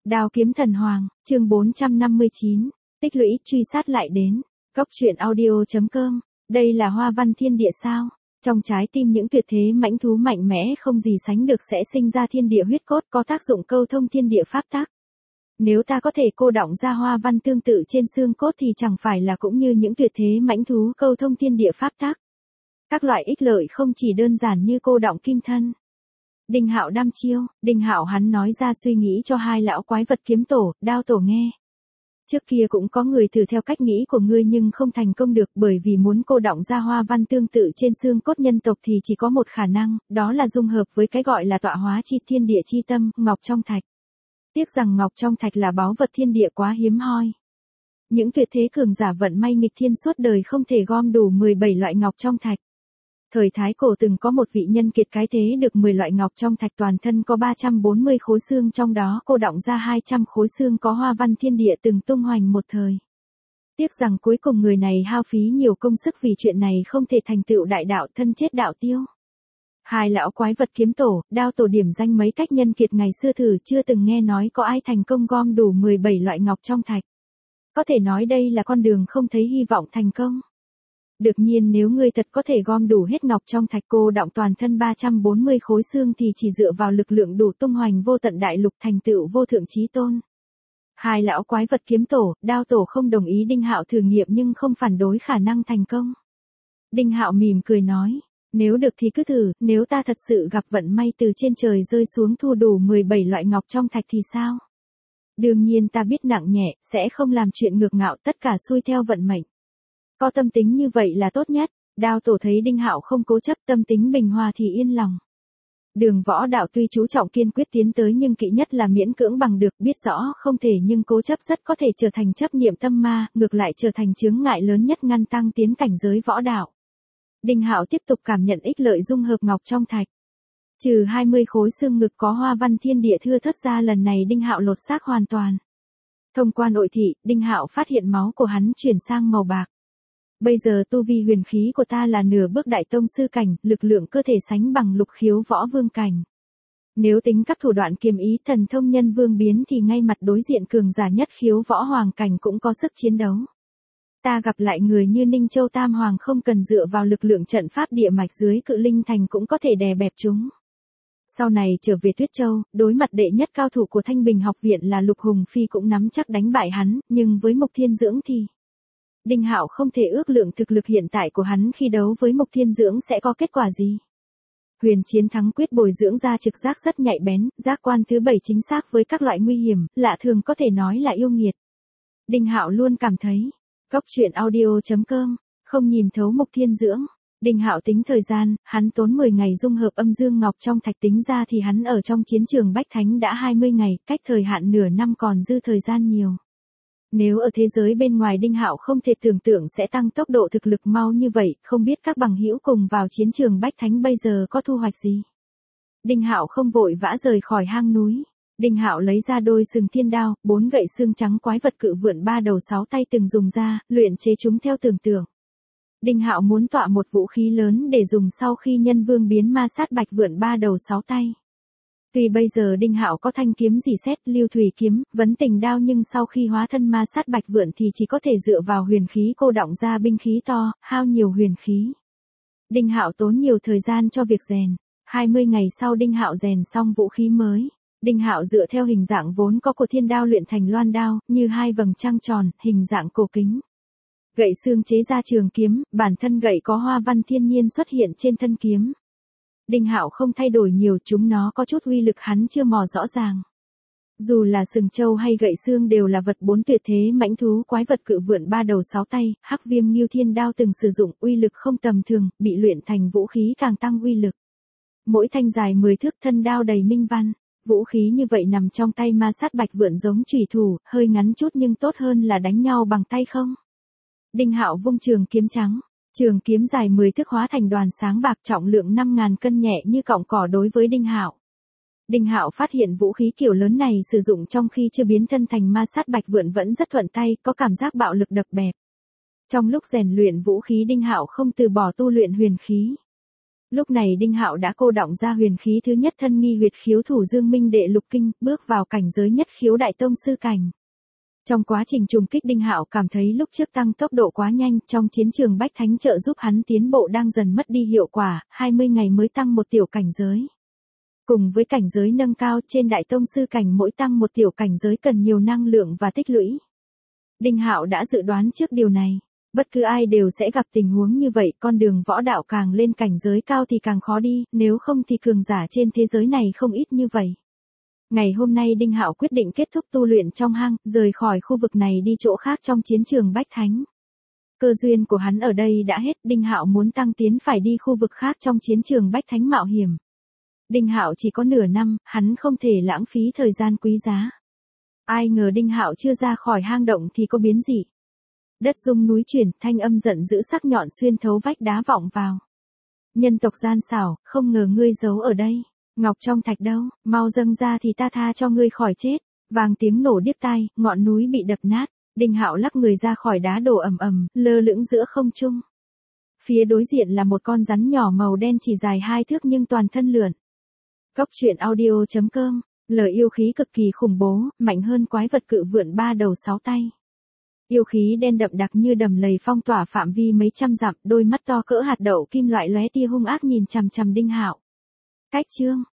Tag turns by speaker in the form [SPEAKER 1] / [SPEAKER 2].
[SPEAKER 1] Đao kiếm thần hoàng, chương 459, tích lũy truy sát lại đến. Góc truyện audio.com, đây là hoa văn thiên địa sao? Trong trái tim những tuyệt thế mãnh thú mạnh mẽ không gì sánh được sẽ sinh ra thiên địa huyết cốt có tác dụng câu thông thiên địa pháp tắc. Nếu ta có thể cô đọng ra hoa văn tương tự trên xương cốt thì chẳng phải là cũng như những tuyệt thế mãnh thú câu thông thiên địa pháp tắc. Các loại ích lợi không chỉ đơn giản như cô đọng kim thân. Đinh Hạo đăm chiêu, Đinh Hạo hắn nói ra suy nghĩ cho hai lão quái vật kiếm tổ, đao tổ nghe. Trước kia cũng có người thử theo cách nghĩ của ngươi nhưng không thành công được bởi vì muốn cô đọng ra hoa văn tương tự trên xương cốt nhân tộc thì chỉ có một khả năng, đó là dung hợp với cái gọi là tọa hóa chi thiên địa chi tâm, ngọc trong thạch. Tiếc rằng ngọc trong thạch là báu vật thiên địa quá hiếm hoi. Những tuyệt thế cường giả vận may nghịch thiên suốt đời không thể gom đủ 17 loại ngọc trong thạch. Thời Thái Cổ từng có một vị nhân kiệt cái thế được 10 loại ngọc trong thạch toàn thân có 340 khối xương trong đó cô đọng ra 200 khối xương có hoa văn thiên địa từng tung hoành một thời. Tiếc rằng cuối cùng người này hao phí nhiều công sức vì chuyện này không thể thành tựu đại đạo thân chết đạo tiêu. Hai lão quái vật kiếm tổ, đao tổ điểm danh mấy cách nhân kiệt ngày xưa thử chưa từng nghe nói có ai thành công gom đủ 17 loại ngọc trong thạch. Có thể nói đây là con đường không thấy hy vọng thành công. Được nhiên nếu ngươi thật có thể gom đủ hết ngọc trong thạch cô đọng toàn thân 340 khối xương thì chỉ dựa vào lực lượng đủ tung hoành vô tận đại lục thành tựu vô thượng chí tôn. Hai lão quái vật kiếm tổ, đao tổ không đồng ý Đinh Hạo thử nghiệm nhưng không phản đối khả năng thành công. Đinh Hạo mỉm cười nói, nếu được thì cứ thử, nếu ta thật sự gặp vận may từ trên trời rơi xuống thu đủ 17 loại ngọc trong thạch thì sao? Đương nhiên ta biết nặng nhẹ, sẽ không làm chuyện ngược ngạo tất cả xuôi theo vận mệnh. Có tâm tính như vậy là tốt nhất, đao tổ thấy Đinh Hạo không cố chấp tâm tính bình hòa thì yên lòng. Đường võ đạo tuy chú trọng kiên quyết tiến tới nhưng kỵ nhất là miễn cưỡng bằng được biết rõ không thể nhưng cố chấp rất có thể trở thành chấp niệm tâm ma, ngược lại trở thành chướng ngại lớn nhất ngăn tăng tiến cảnh giới võ đạo. Đinh Hạo tiếp tục cảm nhận ích lợi dung hợp ngọc trong thạch. Trừ 20 khối xương ngực có hoa văn thiên địa thưa thớt ra lần này Đinh Hạo lột xác hoàn toàn. Thông qua nội thị, Đinh Hạo phát hiện máu của hắn chuyển sang màu bạc. Bây giờ tu vi huyền khí của ta là nửa bước đại tông sư cảnh, lực lượng cơ thể sánh bằng lục khiếu võ vương cảnh. Nếu tính các thủ đoạn kiềm ý thần thông nhân vương biến thì ngay mặt đối diện cường giả nhất khiếu võ hoàng cảnh cũng có sức chiến đấu. Ta gặp lại người như Ninh Châu Tam Hoàng không cần dựa vào lực lượng trận pháp địa mạch dưới Cự Linh Thành cũng có thể đè bẹp chúng. Sau này trở về Tuyết Châu, đối mặt đệ nhất cao thủ của Thanh Bình học viện là Lục Hùng Phi cũng nắm chắc đánh bại hắn, nhưng với Mục Thiên Dưỡng thì Đinh Hạo không thể ước lượng thực lực hiện tại của hắn khi đấu với Mục Thiên Dưỡng sẽ có kết quả gì. Huyền chiến thắng quyết bồi dưỡng ra trực giác rất nhạy bén, giác quan thứ 7 chính xác với các loại nguy hiểm, lạ thường có thể nói là yêu nghiệt. Đinh Hạo luôn cảm thấy, góc truyện audio.com, không nhìn thấu Mục Thiên Dưỡng. Đinh Hạo tính thời gian, hắn tốn 10 ngày dung hợp âm dương ngọc trong thạch tính ra thì hắn ở trong chiến trường Bách Thánh đã 20 ngày, cách thời hạn nửa năm còn dư thời gian nhiều. Nếu ở thế giới bên ngoài Đinh Hạo không thể tưởng tượng sẽ tăng tốc độ thực lực mau như vậy, không biết các bằng hữu cùng vào chiến trường Bách Thánh bây giờ có thu hoạch gì. Đinh Hạo không vội vã rời khỏi hang núi. Đinh Hạo lấy ra đôi sừng thiên đao, 4 gậy xương trắng quái vật cự vượn 3 đầu 6 tay từng dùng ra, luyện chế chúng theo tưởng tượng. Đinh Hạo muốn tọa một vũ khí lớn để dùng sau khi nhân vương biến ma sát bạch vượn 3 đầu 6 tay. Tuy bây giờ Đinh Hạo có thanh kiếm dì xét, lưu thủy kiếm, vấn tình đao nhưng sau khi hóa thân ma sát bạch vượn thì chỉ có thể dựa vào huyền khí cô đọng ra binh khí to, hao nhiều huyền khí. Đinh Hạo tốn nhiều thời gian cho việc rèn. 20 ngày sau Đinh Hạo rèn xong vũ khí mới. Đinh Hạo dựa theo hình dạng vốn có của thiên đao luyện thành loan đao, như hai vầng trăng tròn, hình dạng cổ kính. Gậy xương chế ra trường kiếm, bản thân gậy có hoa văn thiên nhiên xuất hiện trên thân kiếm. Đinh Hạo không thay đổi nhiều, chúng nó có chút uy lực hắn chưa mò rõ ràng. Dù là sừng trâu hay gậy xương đều là vật 4 tuyệt thế mãnh thú quái vật cự vượn 3 đầu 6 tay, Hắc Viêm Ngưu Thiên Đao từng sử dụng, uy lực không tầm thường, bị luyện thành vũ khí càng tăng uy lực. Mỗi thanh dài 10 thước, thân đao đầy minh văn. Vũ khí như vậy nằm trong tay ma sát bạch vượn giống chủy thủ, hơi ngắn chút nhưng tốt hơn là đánh nhau bằng tay không. Đinh Hạo vung trường kiếm trắng. Trường kiếm dài 10 thước hóa thành đoàn sáng bạc trọng lượng 5.000 cân nhẹ như cọng cỏ đối với Đinh Hạo. Đinh Hạo phát hiện vũ khí kiểu lớn này sử dụng trong khi chưa biến thân thành ma sát bạch vượn vẫn rất thuận tay, có cảm giác bạo lực đập bẹp. Trong lúc rèn luyện vũ khí Đinh Hạo không từ bỏ tu luyện huyền khí. Lúc này Đinh Hạo đã cô đọng ra huyền khí thứ nhất thân nghi huyệt khiếu thủ Dương Minh đệ lục kinh, bước vào cảnh giới nhất khiếu đại tông sư cảnh. Trong quá trình trùng kích Đinh Hạo cảm thấy lúc trước tăng tốc độ quá nhanh, trong chiến trường Bách Thánh trợ giúp hắn tiến bộ đang dần mất đi hiệu quả, 20 ngày mới tăng một tiểu cảnh giới. Cùng với cảnh giới nâng cao trên đại tông sư cảnh mỗi tăng một tiểu cảnh giới cần nhiều năng lượng và tích lũy. Đinh Hạo đã dự đoán trước điều này. Bất cứ ai đều sẽ gặp tình huống như vậy, con đường võ đạo càng lên cảnh giới cao thì càng khó đi, nếu không thì cường giả trên thế giới này không ít như vậy. Ngày hôm nay Đinh Hạo quyết định kết thúc tu luyện trong hang, rời khỏi khu vực này đi chỗ khác trong chiến trường Bách Thánh. Cơ duyên của hắn ở đây đã hết, Đinh Hạo muốn tăng tiến phải đi khu vực khác trong chiến trường Bách Thánh mạo hiểm. Đinh Hạo chỉ có nửa năm, hắn không thể lãng phí thời gian quý giá. Ai ngờ Đinh Hạo chưa ra khỏi hang động thì có biến dị. Đất rung núi chuyển, thanh âm giận dữ sắc nhọn xuyên thấu vách đá vọng vào. Nhân tộc gian xảo, không ngờ ngươi giấu ở đây. Ngọc trong thạch đâu, mau dâng ra thì ta tha cho ngươi khỏi chết. Vàng tiếng nổ điếc tai, ngọn núi bị đập nát. Đinh Hạo lắc người ra khỏi đá đổ ầm ầm, lơ lửng giữa không trung. Phía đối diện là một con rắn nhỏ màu đen chỉ dài 2 thước nhưng toàn thân lượn. Cốc truyện audio.com, lời yêu khí cực kỳ khủng bố, mạnh hơn quái vật cự vượn 3 đầu 6 tay. Yêu khí đen đậm đặc như đầm lầy phong tỏa phạm vi mấy trăm dặm, đôi mắt to cỡ hạt đậu kim loại lóe tia hung ác nhìn chằm chằm Đinh Hạo. Cách chương